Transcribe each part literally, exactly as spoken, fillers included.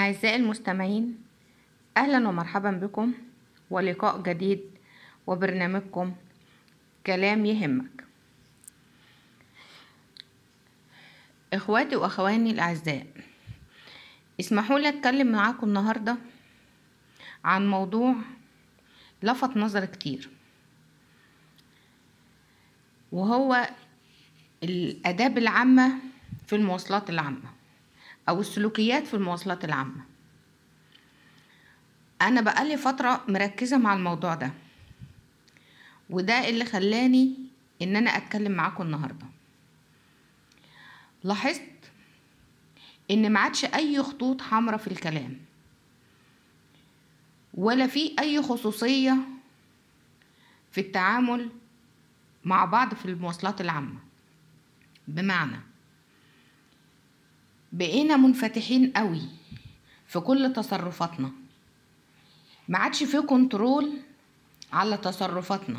أعزائي المستمعين، أهلا ومرحبا بكم ولقاء جديد وبرنامجكم كلام يهمك. إخواتي وأخواني الأعزاء، اسمحوا لي أتكلم معاكم النهاردة عن موضوع لفت نظر كتير، وهو الآداب العامة في المواصلات العامة أو السلوكيات في المواصلات العامة. أنا بقالي فترة مركزة مع الموضوع ده، وده اللي خلاني إن أنا أتكلم معاكم النهاردة. لاحظت إن معادش أي خطوط حمراء في الكلام، ولا في أي خصوصية في التعامل مع بعض في المواصلات العامة. بمعنى بقينا منفتحين قوي في كل تصرفاتنا، ما عادش فيه كنترول على تصرفاتنا.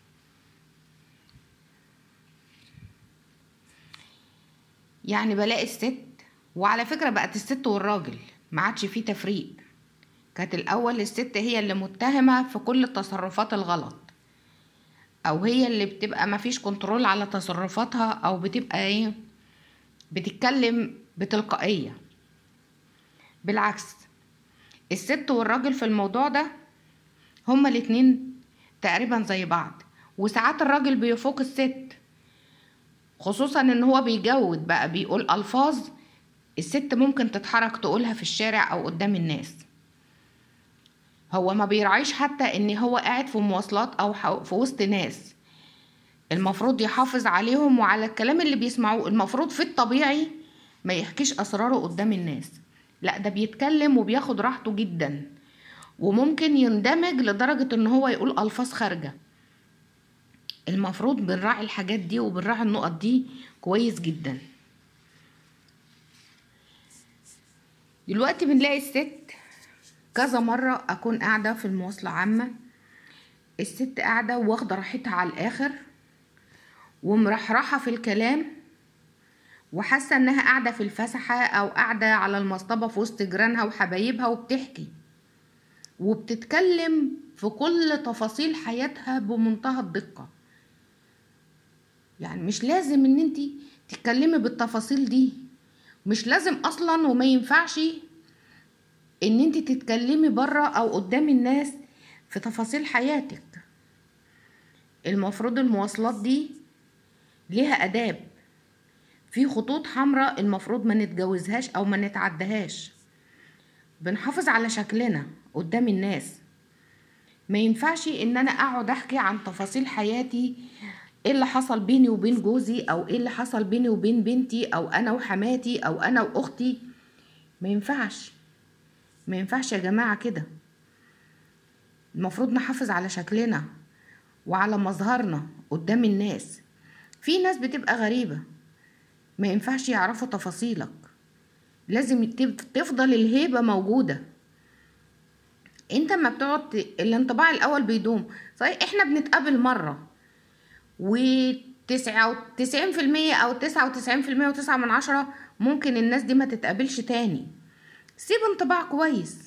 يعني بلاقي الست، وعلى فكرة بقت الست والراجل ما عادش فيه تفريق. كانت الأول الست هي اللي متهمة في كل التصرفات الغلط، أو هي اللي بتبقى ما فيش كنترول على تصرفاتها، أو بتبقى ايه بتتكلم بتلقائية. بالعكس، الست والراجل في الموضوع ده هما الاتنين تقريبا زي بعض، وساعات الراجل بيفوق الست، خصوصا ان هو بيجود بقى، بيقول الفاظ الست ممكن تتحرك تقولها في الشارع او قدام الناس. هو ما بيراعيش حتى ان هو قاعد في مواصلات او في وسط ناس المفروض يحافظ عليهم وعلى الكلام اللي بيسمعوه. المفروض في الطبيعي ما يحكيش اسراره قدام الناس، لا ده بيتكلم وبياخد راحته جدا، وممكن يندمج لدرجة ان هو يقول الفاظ خارجة. المفروض بنراعي الحاجات دي وبنراعي النقط دي كويس جدا. دلوقتي بنلاقي الست كذا مرة اكون قاعدة في المواصلة عامة، الست قاعدة واخدة راحتها على الاخر ومرحرحة في الكلام، وحاسة انها قاعدة في الفسحة او قاعدة على المصطبة في وسط جيرانها وحبايبها، وبتحكي وبتتكلم في كل تفاصيل حياتها بمنتهى الدقة. يعني مش لازم ان انتي تتكلمي بالتفاصيل دي، مش لازم اصلا، وما ينفعش ان انتي تتكلمي بره او قدام الناس في تفاصيل حياتك. المفروض المواصلات دي ليها اداب، في خطوط حمراء المفروض ما نتجاوزهاش او ما نتعدهاش. بنحافظ على شكلنا قدام الناس. ما ينفعش ان انا اقعد احكي عن تفاصيل حياتي، ايه اللي حصل بيني وبين جوزي، او ايه اللي حصل بيني وبين بنتي، او انا وحماتي، او انا واختي. ما ينفعش ما ينفعش يا جماعة كده. المفروض نحافظ على شكلنا وعلى مظهرنا قدام الناس. في ناس بتبقى غريبة، ما ينفعش يعرفوا تفاصيلك، لازم تفضل الهيبة موجودة. انت ما بتقعد الانطباع الاول بيدوم. صحيح احنا بنتقابل مرة وتسعة وتسعين في المية او تسعة وتسعين في المية وتسعة من عشرة ممكن الناس دي ما تتقابلش تاني. سيب انطباع كويس.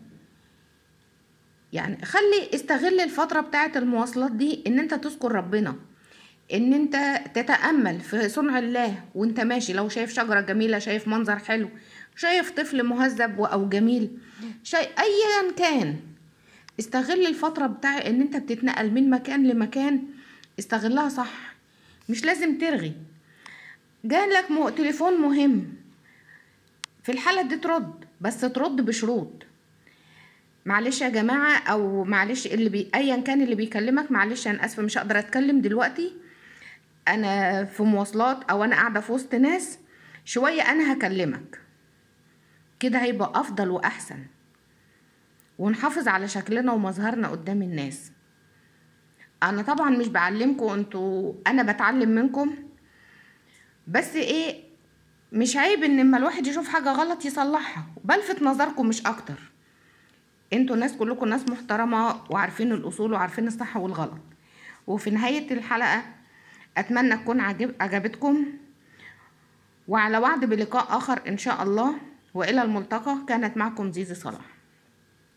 يعني خلي استغل الفترة بتاعة المواصلات دي ان انت تذكر ربنا، ان انت تتأمل في صنع الله وانت ماشي. لو شايف شجرة جميلة، شايف منظر حلو، شايف طفل مهذب او جميل، شيء ايا كان، استغل الفترة بتاع ان انت بتتنقل من مكان لمكان، استغلها صح. مش لازم ترغي. جالك مو تليفون مهم، في الحالة دي ترد، بس ترد بشروط. معلش يا جماعة، او معلش اللي بي ايا كان اللي بيكلمك، معلش انا اسفة مش هقدر اتكلم دلوقتي، انا في مواصلات او انا قاعدة في وسط ناس، شوية انا هكلمك. كده هيبقى افضل واحسن، ونحافظ على شكلنا ومظهرنا قدام الناس. انا طبعا مش بعلمكم انتوا، انا بتعلم منكم، بس ايه، مش عيب ان لما الواحد يشوف حاجة غلط يصلحها، بلفت نظركم مش اكتر. انتوا ناس كلكم ناس محترمة وعارفين الاصول وعارفين الصح والغلط. وفي نهاية الحلقة اتمنى تكون عجب عجبتكم، وعلى وعد بلقاء اخر ان شاء الله. وإلى الملتقى. كانت معكم زيزي صلاح.